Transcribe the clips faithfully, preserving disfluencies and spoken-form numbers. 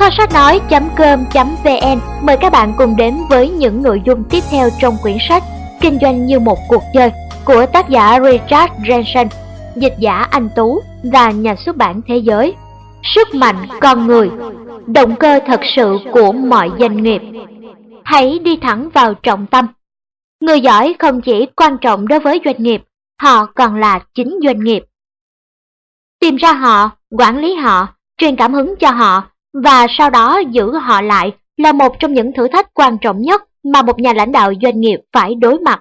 Kho sách nói.com.vn mời các bạn cùng đến với những nội dung tiếp theo trong quyển sách Kinh doanh như một cuộc chơi của tác giả Richard Branson, dịch giả Anh Tú và nhà xuất bản Thế Giới. Sức mạnh con người, động cơ thật sự của mọi doanh nghiệp. Hãy đi thẳng vào trọng tâm. Người giỏi không chỉ quan trọng đối với doanh nghiệp, họ còn là chính doanh nghiệp. Tìm ra họ, quản lý họ, truyền cảm hứng cho họ và sau đó giữ họ lại là một trong những thử thách quan trọng nhất mà một nhà lãnh đạo doanh nghiệp phải đối mặt.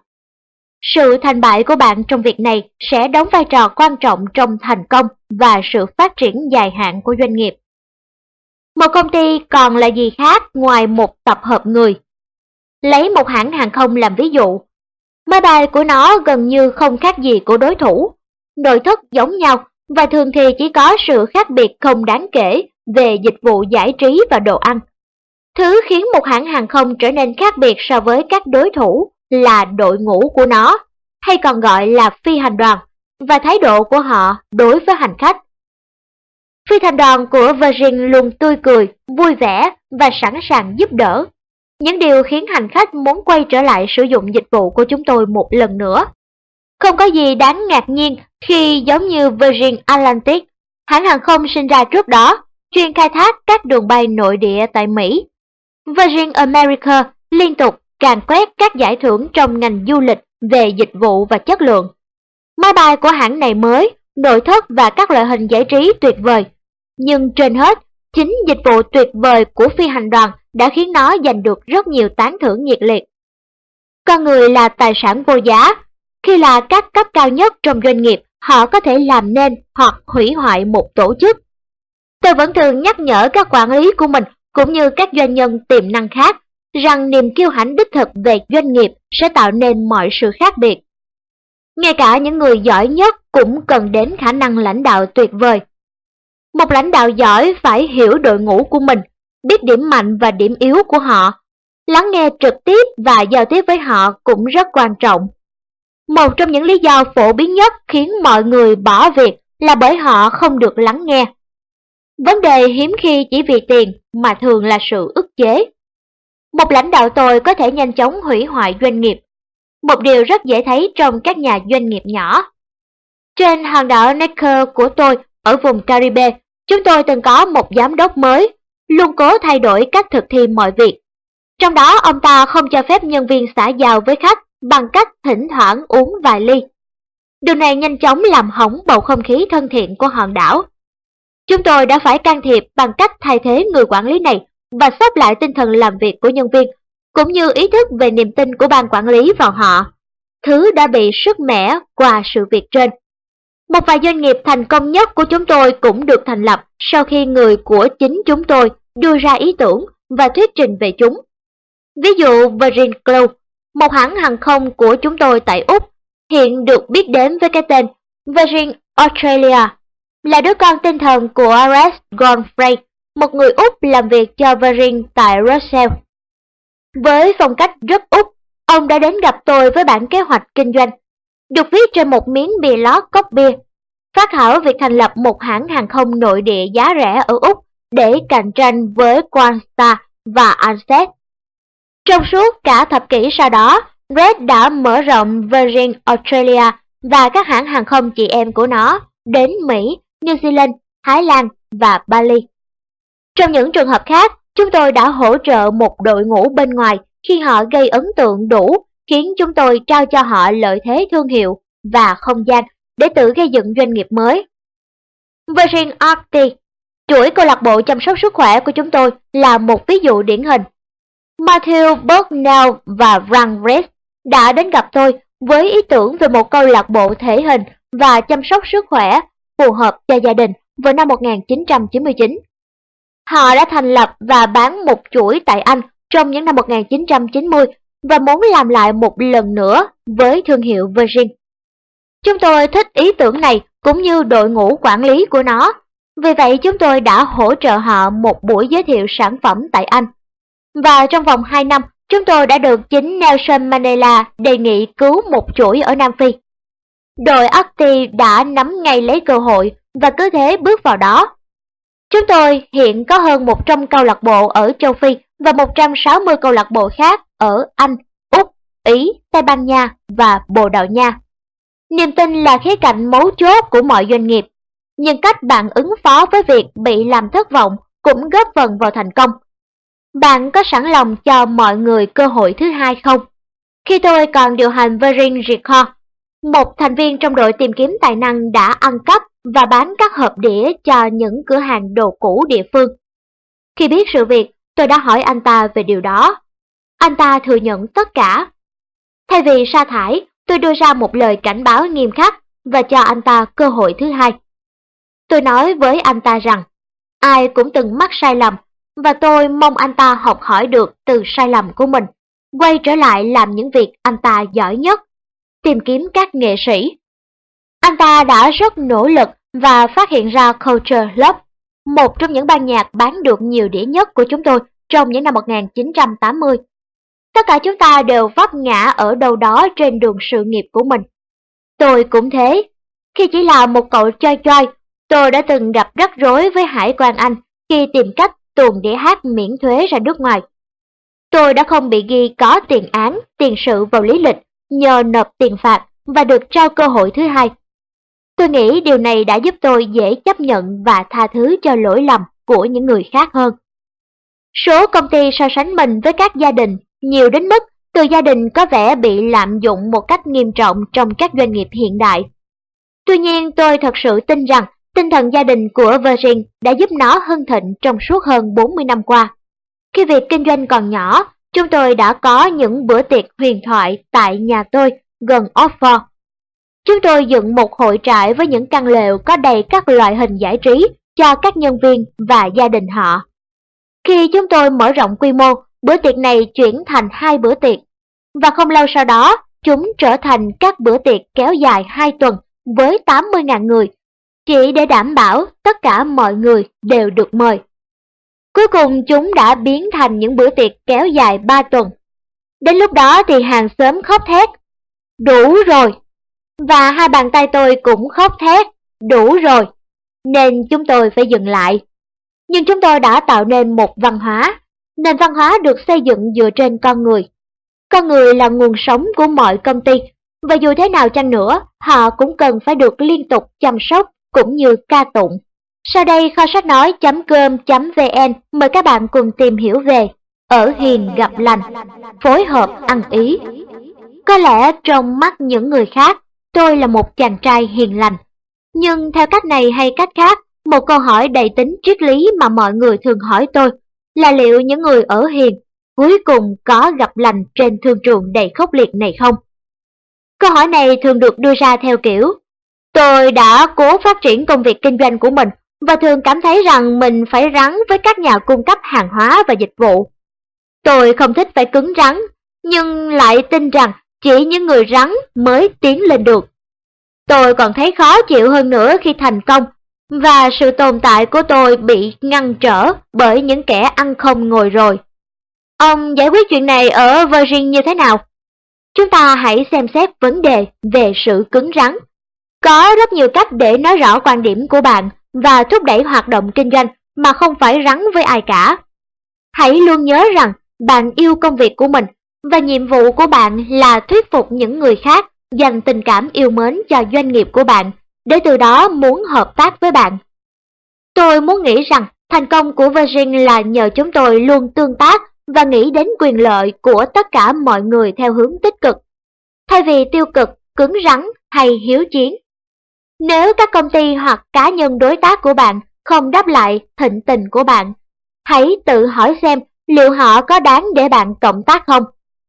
Sự thành bại của bạn trong việc này sẽ đóng vai trò quan trọng trong thành công và sự phát triển dài hạn của doanh nghiệp. Một công ty còn là gì khác ngoài một tập hợp người. Lấy một hãng hàng không làm ví dụ, máy bay của nó gần như không khác gì của đối thủ, nội thất giống nhau và thường thì chỉ có sự khác biệt không đáng kể về dịch vụ giải trí và đồ ăn. Thứ khiến một hãng hàng không trở nên khác biệt so với các đối thủ là đội ngũ của nó, hay còn gọi là phi hành đoàn, và thái độ của họ đối với hành khách. Phi hành đoàn của Virgin luôn tươi cười, vui vẻ và sẵn sàng giúp đỡ. Những điều khiến hành khách muốn quay trở lại sử dụng dịch vụ của chúng tôi một lần nữa. Không có gì đáng ngạc nhiên khi giống như Virgin Atlantic, hãng hàng không sinh ra trước đó, chuyên khai thác các đường bay nội địa tại Mỹ. Virgin America liên tục càn quét các giải thưởng trong ngành du lịch về dịch vụ và chất lượng. Máy bay của hãng này mới, nội thất và các loại hình giải trí tuyệt vời. Nhưng trên hết, chính dịch vụ tuyệt vời của phi hành đoàn đã khiến nó giành được rất nhiều tán thưởng nhiệt liệt. Con người là tài sản vô giá. Khi là các cấp cao nhất trong doanh nghiệp, họ có thể làm nên hoặc hủy hoại một tổ chức. Tôi vẫn thường nhắc nhở các quản lý của mình cũng như các doanh nhân tiềm năng khác rằng niềm kiêu hãnh đích thực về doanh nghiệp sẽ tạo nên mọi sự khác biệt. Ngay cả những người giỏi nhất cũng cần đến khả năng lãnh đạo tuyệt vời. Một lãnh đạo giỏi phải hiểu đội ngũ của mình, biết điểm mạnh và điểm yếu của họ. Lắng nghe trực tiếp và giao tiếp với họ cũng rất quan trọng. Một trong những lý do phổ biến nhất khiến mọi người bỏ việc là bởi họ không được lắng nghe. Vấn đề hiếm khi chỉ vì tiền mà thường là sự ức chế. Một lãnh đạo tồi có thể nhanh chóng hủy hoại doanh nghiệp. Một điều rất dễ thấy trong các nhà doanh nghiệp nhỏ. Trên hòn đảo Necker của tôi ở vùng Caribe, chúng tôi từng có một giám đốc mới, luôn cố thay đổi cách thực thi mọi việc. Trong đó ông ta không cho phép nhân viên xã giao với khách bằng cách thỉnh thoảng uống vài ly. Điều này nhanh chóng làm hỏng bầu không khí thân thiện của hòn đảo. Chúng tôi đã phải can thiệp bằng cách thay thế người quản lý này và xếp lại tinh thần làm việc của nhân viên, cũng như ý thức về niềm tin của ban quản lý vào họ, thứ đã bị sứt mẻ qua sự việc trên. Một vài doanh nghiệp thành công nhất của chúng tôi cũng được thành lập sau khi người của chính chúng tôi đưa ra ý tưởng và thuyết trình về chúng. Ví dụ Virgin Globe, một hãng hàng không của chúng tôi tại Úc, hiện được biết đến với cái tên Virgin Australia, là đứa con tinh thần của Res Godfrey, một người Úc làm việc cho Virgin tại Rothschild. Với phong cách rất Úc, ông đã đến gặp tôi với bản kế hoạch kinh doanh, được viết trên một miếng bìa lót cốc bia, phát thảo việc thành lập một hãng hàng không nội địa giá rẻ ở Úc để cạnh tranh với Qantas và Ansett. Trong suốt cả thập kỷ sau đó, Red đã mở rộng Virgin Australia và các hãng hàng không chị em của nó đến Mỹ, New Zealand, Thái Lan và Bali. Trong những trường hợp khác, chúng tôi đã hỗ trợ một đội ngũ bên ngoài khi họ gây ấn tượng đủ, khiến chúng tôi trao cho họ lợi thế thương hiệu và không gian để tự gây dựng doanh nghiệp mới. Virgin Arctic, chuỗi câu lạc bộ chăm sóc sức khỏe của chúng tôi, là một ví dụ điển hình. Matthew Bucknell và Frank Rees đã đến gặp tôi với ý tưởng về một câu lạc bộ thể hình và chăm sóc sức khỏe phù hợp cho gia đình vào năm một nghìn chín trăm chín mươi chín. Họ đã thành lập và bán một chuỗi tại Anh trong những năm một nghìn chín trăm chín mươi và muốn làm lại một lần nữa với thương hiệu Virgin. Chúng tôi thích ý tưởng này cũng như đội ngũ quản lý của nó, vì vậy chúng tôi đã hỗ trợ họ một buổi giới thiệu sản phẩm tại Anh. Và trong vòng hai năm, chúng tôi đã được chính Nelson Mandela đề nghị cứu một chuỗi ở Nam Phi. Đội Arctic đã nắm ngay lấy cơ hội và cứ thế bước vào đó. Chúng tôi hiện có hơn một trăm câu lạc bộ ở châu Phi và một trăm sáu mươi câu lạc bộ khác ở Anh, Úc, Ý, Tây Ban Nha và Bồ Đào Nha. Niềm tin là khía cạnh mấu chốt của mọi doanh nghiệp, nhưng cách bạn ứng phó với việc bị làm thất vọng cũng góp phần vào thành công. Bạn có sẵn lòng cho mọi người cơ hội thứ hai không? Khi tôi còn điều hành Virgin Records, một thành viên trong đội tìm kiếm tài năng đã ăn cắp và bán các hộp đĩa cho những cửa hàng đồ cũ địa phương. Khi biết sự việc, tôi đã hỏi anh ta về điều đó. Anh ta thừa nhận tất cả. Thay vì sa thải, tôi đưa ra một lời cảnh báo nghiêm khắc và cho anh ta cơ hội thứ hai. Tôi nói với anh ta rằng, ai cũng từng mắc sai lầm, và tôi mong anh ta học hỏi được từ sai lầm của mình, quay trở lại làm những việc anh ta giỏi nhất, tìm kiếm các nghệ sĩ. Anh ta đã rất nỗ lực và phát hiện ra Culture Club, một trong những ban nhạc bán được nhiều đĩa nhất của chúng tôi trong những năm một nghìn chín trăm tám mươi. Tất cả chúng ta đều vấp ngã ở đâu đó trên đường sự nghiệp của mình. Tôi cũng thế. Khi chỉ là một cậu choi choi, tôi đã từng gặp rắc rối với Hải quan Anh khi tìm cách tuồn đĩa hát miễn thuế ra nước ngoài. Tôi đã không bị ghi có tiền án, tiền sự vào lý lịch nhờ nộp tiền phạt và được trao cơ hội thứ hai. Tôi nghĩ điều này đã giúp tôi dễ chấp nhận và tha thứ cho lỗi lầm của những người khác hơn. Số công ty so sánh mình với các gia đình nhiều đến mức từ gia đình có vẻ bị lạm dụng một cách nghiêm trọng trong các doanh nghiệp hiện đại. Tuy nhiên, tôi thật sự tin rằng tinh thần gia đình của Virgin đã giúp nó hưng thịnh trong suốt hơn bốn mươi năm qua. Khi việc kinh doanh còn nhỏ, chúng tôi đã có những bữa tiệc huyền thoại tại nhà tôi gần Oxford. Chúng tôi dựng một hội trại với những căn lều có đầy các loại hình giải trí cho các nhân viên và gia đình họ. Khi chúng tôi mở rộng quy mô, bữa tiệc này chuyển thành hai bữa tiệc, và không lâu sau đó, chúng trở thành các bữa tiệc kéo dài hai tuần với tám mươi nghìn người, chỉ để đảm bảo tất cả mọi người đều được mời. Cuối cùng chúng đã biến thành những bữa tiệc kéo dài ba tuần. Đến lúc đó thì hàng xóm khóc thét, đủ rồi, và hai bàn tay tôi cũng khóc thét, đủ rồi, nên chúng tôi phải dừng lại. Nhưng chúng tôi đã tạo nên một văn hóa, nền văn hóa được xây dựng dựa trên con người. Con người là nguồn sống của mọi công ty, và dù thế nào chăng nữa, họ cũng cần phải được liên tục chăm sóc cũng như ca tụng. Sau đây kho sách nói chấm com chấm vn mời các bạn cùng tìm hiểu về ở hiền gặp lành, phối hợp ăn ý. Có lẽ trong mắt những người khác, tôi là một chàng trai hiền lành. Nhưng theo cách này hay cách khác, một câu hỏi đầy tính triết lý mà mọi người thường hỏi tôi là liệu những người ở hiền cuối cùng có gặp lành trên thương trường đầy khốc liệt này không? Câu hỏi này thường được đưa ra theo kiểu, tôi đã cố phát triển công việc kinh doanh của mình và thường cảm thấy rằng mình phải rắn với các nhà cung cấp hàng hóa và dịch vụ. Tôi không thích phải cứng rắn, nhưng lại tin rằng chỉ những người rắn mới tiến lên được. Tôi còn thấy khó chịu hơn nữa khi thành công, và sự tồn tại của tôi bị ngăn trở bởi những kẻ ăn không ngồi rồi. Ông giải quyết chuyện này ở Virgin như thế nào? Chúng ta hãy xem xét vấn đề về sự cứng rắn. Có rất nhiều cách để nói rõ quan điểm của bạn và thúc đẩy hoạt động kinh doanh mà không phải rắn với ai cả. Hãy luôn nhớ rằng bạn yêu công việc của mình và nhiệm vụ của bạn là thuyết phục những người khác dành tình cảm yêu mến cho doanh nghiệp của bạn, để từ đó muốn hợp tác với bạn. Tôi muốn nghĩ rằng thành công của Virgin là nhờ chúng tôi luôn tương tác và nghĩ đến quyền lợi của tất cả mọi người theo hướng tích cực, thay vì tiêu cực, cứng rắn hay hiếu chiến. Nếu các công ty hoặc cá nhân đối tác của bạn không đáp lại thịnh tình của bạn, hãy tự hỏi xem liệu họ có đáng để bạn cộng tác không.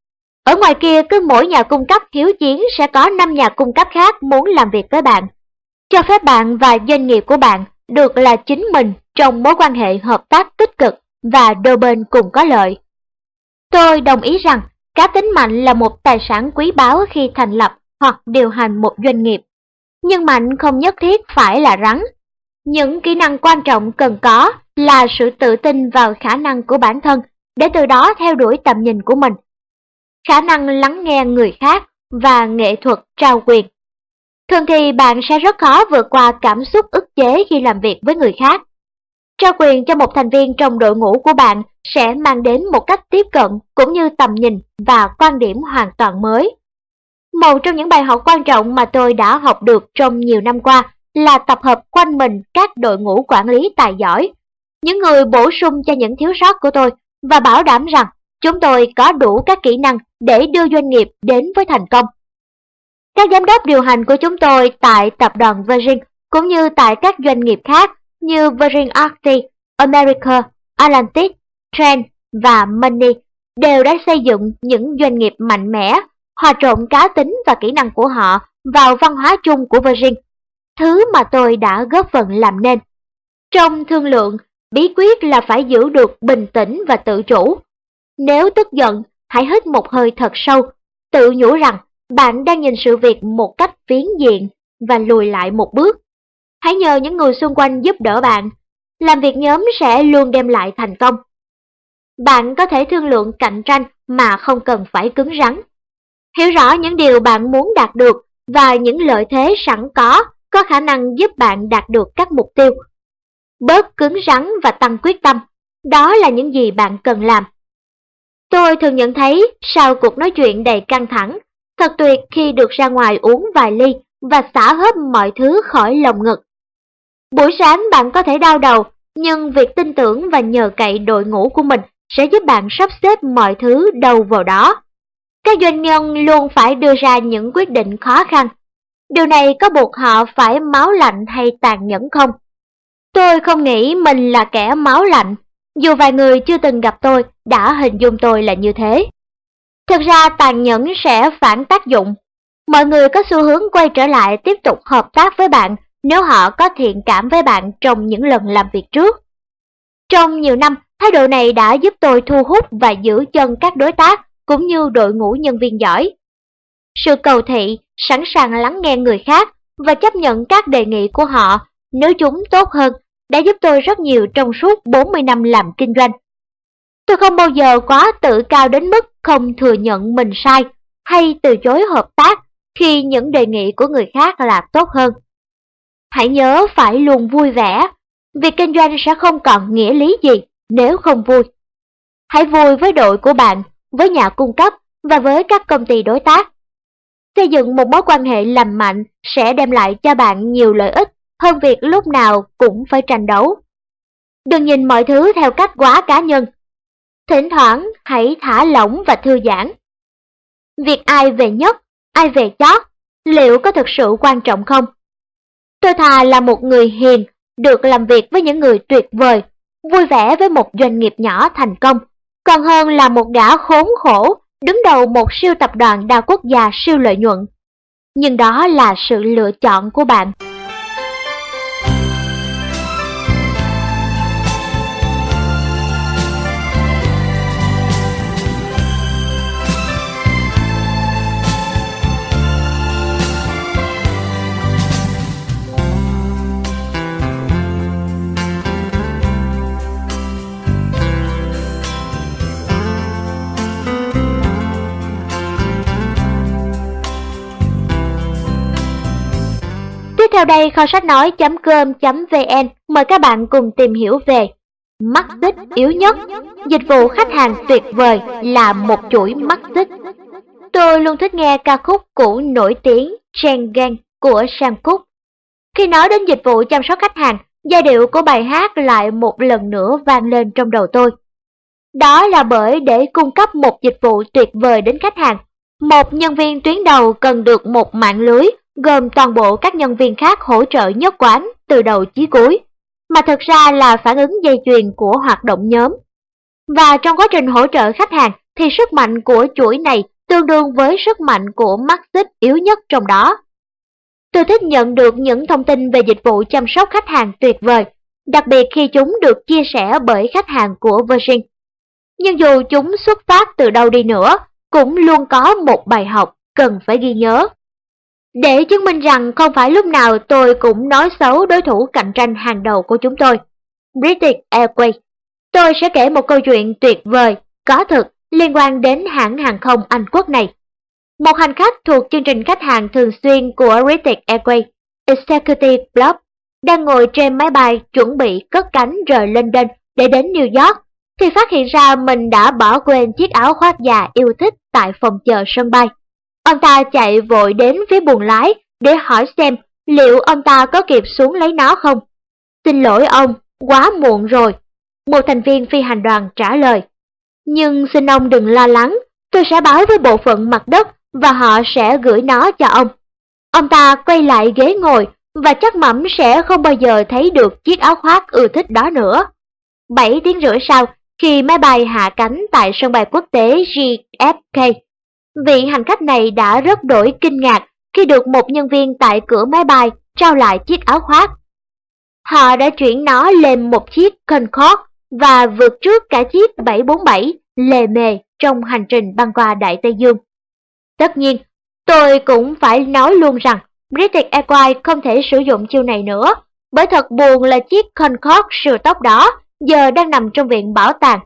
Ở ngoài kia, cứ mỗi nhà cung cấp hiếu chiến sẽ có năm nhà cung cấp khác muốn làm việc với bạn. Cho phép bạn và doanh nghiệp của bạn được là chính mình trong mối quan hệ hợp tác tích cực và đôi bên cùng có lợi. Tôi đồng ý rằng cá tính mạnh là một tài sản quý báu khi thành lập hoặc điều hành một doanh nghiệp. Nhưng mạnh không nhất thiết phải là rắn. Những kỹ năng quan trọng cần có là sự tự tin vào khả năng của bản thân để từ đó theo đuổi tầm nhìn của mình, khả năng lắng nghe người khác và nghệ thuật trao quyền. Thường thì bạn sẽ rất khó vượt qua cảm xúc ức chế khi làm việc với người khác. Trao quyền cho một thành viên trong đội ngũ của bạn sẽ mang đến một cách tiếp cận cũng như tầm nhìn và quan điểm hoàn toàn mới. Một trong những bài học quan trọng mà tôi đã học được trong nhiều năm qua là tập hợp quanh mình các đội ngũ quản lý tài giỏi, những người bổ sung cho những thiếu sót của tôi và bảo đảm rằng chúng tôi có đủ các kỹ năng để đưa doanh nghiệp đến với thành công. Các giám đốc điều hành của chúng tôi tại tập đoàn Virgin cũng như tại các doanh nghiệp khác như Virgin Active, America, Atlantic, Trend và Money đều đã xây dựng những doanh nghiệp mạnh mẽ, hòa trộn cá tính và kỹ năng của họ vào văn hóa chung của Virgin, thứ mà tôi đã góp phần làm nên. Trong thương lượng, bí quyết là phải giữ được bình tĩnh và tự chủ. Nếu tức giận, hãy hít một hơi thật sâu, tự nhủ rằng bạn đang nhìn sự việc một cách phiến diện và lùi lại một bước. Hãy nhờ những người xung quanh giúp đỡ bạn. Làm việc nhóm sẽ luôn đem lại thành công. Bạn có thể thương lượng cạnh tranh mà không cần phải cứng rắn. Hiểu rõ những điều bạn muốn đạt được và những lợi thế sẵn có có khả năng giúp bạn đạt được các mục tiêu. Bớt cứng rắn và tăng quyết tâm, đó là những gì bạn cần làm. Tôi thường nhận thấy sau cuộc nói chuyện đầy căng thẳng, thật tuyệt khi được ra ngoài uống vài ly và xả hết mọi thứ khỏi lồng ngực. Buổi sáng bạn có thể đau đầu, nhưng việc tin tưởng và nhờ cậy đội ngũ của mình sẽ giúp bạn sắp xếp mọi thứ đâu vào đó. Các doanh nhân luôn phải đưa ra những quyết định khó khăn. Điều này có buộc họ phải máu lạnh hay tàn nhẫn không? Tôi không nghĩ mình là kẻ máu lạnh, dù vài người chưa từng gặp tôi đã hình dung tôi là như thế. Thực ra tàn nhẫn sẽ phản tác dụng. Mọi người có xu hướng quay trở lại tiếp tục hợp tác với bạn nếu họ có thiện cảm với bạn trong những lần làm việc trước. Trong nhiều năm, thái độ này đã giúp tôi thu hút và giữ chân các đối tác cũng như đội ngũ nhân viên giỏi. Sự cầu thị, sẵn sàng lắng nghe người khác và chấp nhận các đề nghị của họ nếu chúng tốt hơn đã giúp tôi rất nhiều trong suốt bốn mươi năm làm kinh doanh. Tôi không bao giờ quá tự cao đến mức không thừa nhận mình sai hay từ chối hợp tác khi những đề nghị của người khác là tốt hơn. Hãy nhớ phải luôn vui vẻ, việc kinh doanh sẽ không còn nghĩa lý gì nếu không vui. Hãy vui với đội của bạn, với nhà cung cấp và với các công ty đối tác. Xây dựng một mối quan hệ lành mạnh sẽ đem lại cho bạn nhiều lợi ích hơn việc lúc nào cũng phải tranh đấu. Đừng nhìn mọi thứ theo cách quá cá nhân. Thỉnh thoảng hãy thả lỏng và thư giãn. Việc ai về nhất, ai về chót, liệu có thực sự quan trọng không? Tôi thà là một người hiền, được làm việc với những người tuyệt vời, vui vẻ với một doanh nghiệp nhỏ thành công, còn hơn là một gã khốn khổ đứng đầu một siêu tập đoàn đa quốc gia siêu lợi nhuận. Nhưng đó là sự lựa chọn của bạn. Tiếp theo đây, kho sách nói chấm com chấm vn mời các bạn cùng tìm hiểu về mắt xích yếu nhất, dịch vụ khách hàng tuyệt vời là một chuỗi mắt xích. Tôi luôn thích nghe ca khúc cũ nổi tiếng Schengen của Sam Cooke. Khi nói đến dịch vụ chăm sóc khách hàng, giai điệu của bài hát lại một lần nữa vang lên trong đầu tôi. Đó là bởi để cung cấp một dịch vụ tuyệt vời đến khách hàng, một nhân viên tuyến đầu cần được một mạng lưới gồm toàn bộ các nhân viên khác hỗ trợ nhất quán từ đầu chí cuối, mà thực ra là phản ứng dây chuyền của hoạt động nhóm. Và trong quá trình hỗ trợ khách hàng thì sức mạnh của chuỗi này tương đương với sức mạnh của mắt xích yếu nhất trong đó. Tôi thích nhận được những thông tin về dịch vụ chăm sóc khách hàng tuyệt vời, đặc biệt khi chúng được chia sẻ bởi khách hàng của Virgin. Nhưng dù chúng xuất phát từ đâu đi nữa, cũng luôn có một bài học cần phải ghi nhớ. Để chứng minh rằng không phải lúc nào tôi cũng nói xấu đối thủ cạnh tranh hàng đầu của chúng tôi, British Airways, tôi sẽ kể một câu chuyện tuyệt vời, có thực liên quan đến hãng hàng không Anh Quốc này. Một hành khách thuộc chương trình khách hàng thường xuyên của British Airways Executive Club đang ngồi trên máy bay chuẩn bị cất cánh rời London để đến New York, thì phát hiện ra mình đã bỏ quên chiếc áo khoác già yêu thích tại phòng chờ sân bay. Ông ta chạy vội đến phía buồng lái để hỏi xem liệu ông ta có kịp xuống lấy nó không. Xin lỗi ông, quá muộn rồi, một thành viên phi hành đoàn trả lời. Nhưng xin ông đừng lo lắng, tôi sẽ báo với bộ phận mặt đất và họ sẽ gửi nó cho ông. Ông ta quay lại ghế ngồi và chắc mẩm sẽ không bao giờ thấy được chiếc áo khoác ưa thích đó nữa. Bảy tiếng rưỡi sau, khi máy bay hạ cánh tại sân bay quốc tế J F K, vị hành khách này đã rất đổi kinh ngạc khi được một nhân viên tại cửa máy bay trao lại chiếc áo khoác. Họ đã chuyển nó lên một chiếc Concorde và vượt trước cả chiếc bảy bốn bảy lề mề trong hành trình băng qua Đại Tây Dương. Tất nhiên, tôi cũng phải nói luôn rằng British Airways không thể sử dụng chiêu này nữa, bởi thật buồn là chiếc Concorde siêu tốc đó giờ đang nằm trong viện bảo tàng.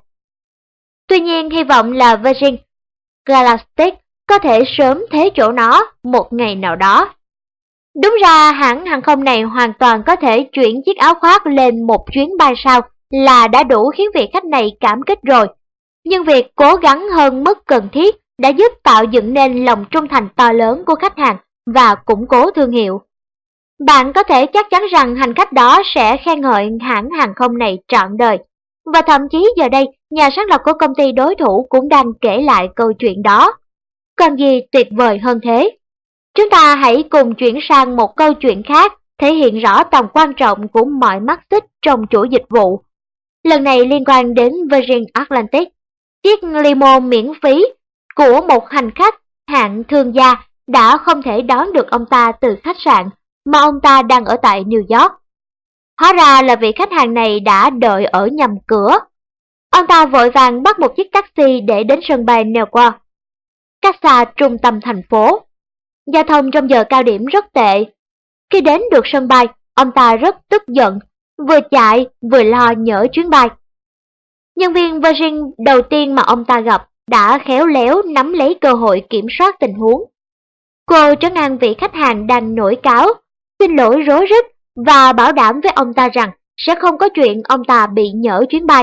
Tuy nhiên, hy vọng là Virgin Galactic có thể sớm thế chỗ nó một ngày nào đó. Đúng ra hãng hàng không này hoàn toàn có thể chuyển chiếc áo khoác lên một chuyến bay sau là đã đủ khiến vị khách này cảm kích rồi. Nhưng việc cố gắng hơn mức cần thiết đã giúp tạo dựng nên lòng trung thành to lớn của khách hàng và củng cố thương hiệu. Bạn có thể chắc chắn rằng hành khách đó sẽ khen ngợi hãng hàng không này trọn đời. Và thậm chí giờ đây, nhà sáng lập của công ty đối thủ cũng đang kể lại câu chuyện đó. Còn gì tuyệt vời hơn thế? Chúng ta hãy cùng chuyển sang một câu chuyện khác, thể hiện rõ tầm quan trọng của mọi mắt xích trong chuỗi dịch vụ. Lần này liên quan đến Virgin Atlantic, chiếc limo miễn phí của một hành khách hạng thương gia đã không thể đón được ông ta từ khách sạn mà ông ta đang ở tại New York. Hóa ra là vị khách hàng này đã đợi ở nhầm cửa. Ông ta vội vàng bắt một chiếc taxi để đến sân bay Newark, cách xa trung tâm thành phố. Giao thông trong giờ cao điểm rất tệ. Khi đến được sân bay, ông ta rất tức giận, vừa chạy vừa lo nhỡ chuyến bay. Nhân viên Virgin đầu tiên mà ông ta gặp đã khéo léo nắm lấy cơ hội kiểm soát tình huống. Cô trấn an vị khách hàng đang nổi cáu, xin lỗi rối rít và bảo đảm với ông ta rằng sẽ không có chuyện ông ta bị nhỡ chuyến bay.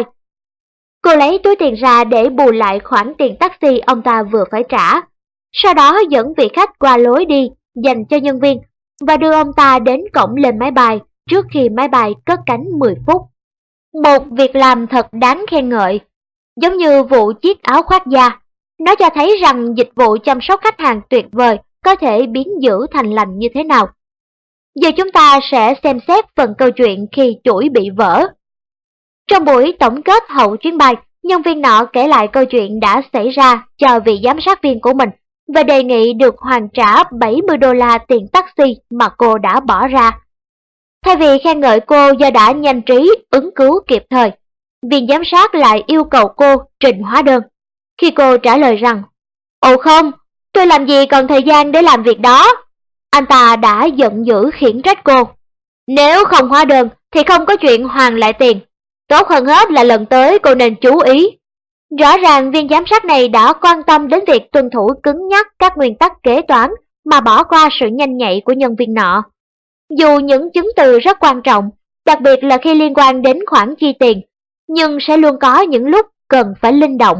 Cô lấy túi tiền ra để bù lại khoản tiền taxi ông ta vừa phải trả. Sau đó dẫn vị khách qua lối đi dành cho nhân viên và đưa ông ta đến cổng lên máy bay trước khi máy bay cất cánh mười phút. Một việc làm thật đáng khen ngợi, giống như vụ chiếc áo khoác da. Nó cho thấy rằng dịch vụ chăm sóc khách hàng tuyệt vời có thể biến dữ thành lành như thế nào. Giờ chúng ta sẽ xem xét phần câu chuyện khi chuỗi bị vỡ. Trong buổi tổng kết hậu chuyến bay, nhân viên nọ kể lại câu chuyện đã xảy ra cho vị giám sát viên của mình và đề nghị được hoàn trả bảy mươi đô la tiền taxi mà cô đã bỏ ra. Thay vì khen ngợi cô do đã nhanh trí ứng cứu kịp thời, viên giám sát lại yêu cầu cô trình hóa đơn. Khi cô trả lời rằng, ồ không, tôi làm gì còn thời gian để làm việc đó, anh ta đã giận dữ khiển trách cô. Nếu không hóa đơn thì không có chuyện hoàn lại tiền. Tốt hơn hết là lần tới cô nên chú ý. Rõ ràng viên giám sát này đã quan tâm đến việc tuân thủ cứng nhắc các nguyên tắc kế toán mà bỏ qua sự nhanh nhạy của nhân viên nọ. Dù những chứng từ rất quan trọng, đặc biệt là khi liên quan đến khoản chi tiền, nhưng sẽ luôn có những lúc cần phải linh động.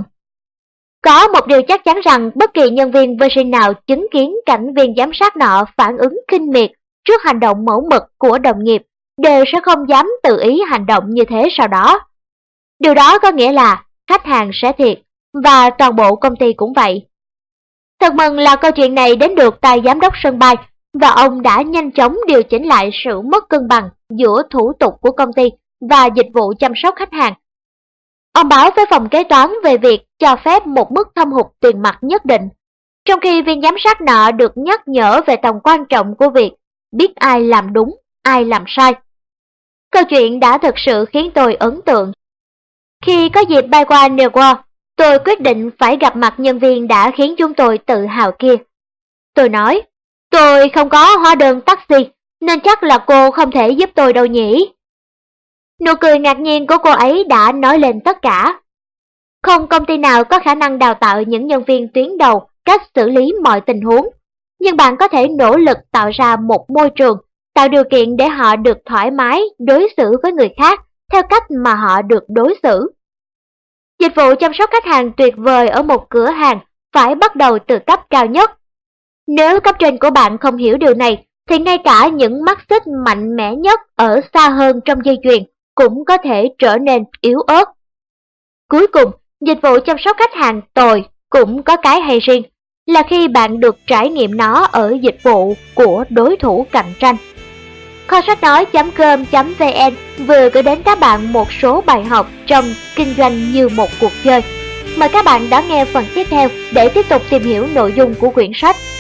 Có một điều chắc chắn rằng bất kỳ nhân viên Virgin nào chứng kiến cảnh viên giám sát nọ phản ứng khinh miệt trước hành động mẫu mực của đồng nghiệp đều sẽ không dám tự ý hành động như thế sau đó. Điều đó có nghĩa là khách hàng sẽ thiệt, và toàn bộ công ty cũng vậy. Thật mừng là câu chuyện này đến được tai giám đốc sân bay, và ông đã nhanh chóng điều chỉnh lại sự mất cân bằng giữa thủ tục của công ty và dịch vụ chăm sóc khách hàng. Ông báo với phòng kế toán về việc cho phép một mức thâm hụt tiền mặt nhất định, trong khi viên giám sát nọ được nhắc nhở về tầm quan trọng của việc biết ai làm đúng, ai làm sai. Câu chuyện đã thực sự khiến tôi ấn tượng. Khi có dịp bay qua Newark, tôi quyết định phải gặp mặt nhân viên đã khiến chúng tôi tự hào kia. Tôi nói, tôi không có hóa đơn taxi, nên chắc là cô không thể giúp tôi đâu nhỉ. Nụ cười ngạc nhiên của cô ấy đã nói lên tất cả. Không công ty nào có khả năng đào tạo những nhân viên tuyến đầu cách xử lý mọi tình huống, nhưng bạn có thể nỗ lực tạo ra một môi trường tạo điều kiện để họ được thoải mái đối xử với người khác theo cách mà họ được đối xử. Dịch vụ chăm sóc khách hàng tuyệt vời ở một cửa hàng phải bắt đầu từ cấp cao nhất. Nếu cấp trên của bạn không hiểu điều này, thì ngay cả những mắt xích mạnh mẽ nhất ở xa hơn trong dây chuyền cũng có thể trở nên yếu ớt. Cuối cùng, dịch vụ chăm sóc khách hàng tồi cũng có cái hay riêng, là khi bạn được trải nghiệm nó ở dịch vụ của đối thủ cạnh tranh. Kho sách nói chấm com chấm vn vừa gửi đến các bạn một số bài học trong kinh doanh như một cuộc chơi. Mời các bạn đón nghe phần tiếp theo để tiếp tục tìm hiểu nội dung của quyển sách